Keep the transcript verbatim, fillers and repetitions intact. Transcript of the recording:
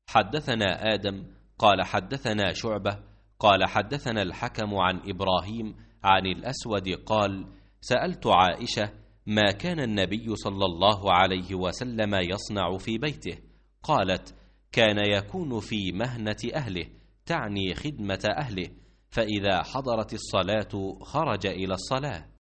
حدثنا آدم قال حدثنا شعبة قال حدثنا الحكم عن إبراهيم عن الأسود قال سألت عائشة ما كان النبي صلى الله عليه وسلم يصنع في بيته؟ قالت كان يكون في مهنة أهله، تعني خدمة أهله، فإذا حضرت الصلاة خرج إلى الصلاة.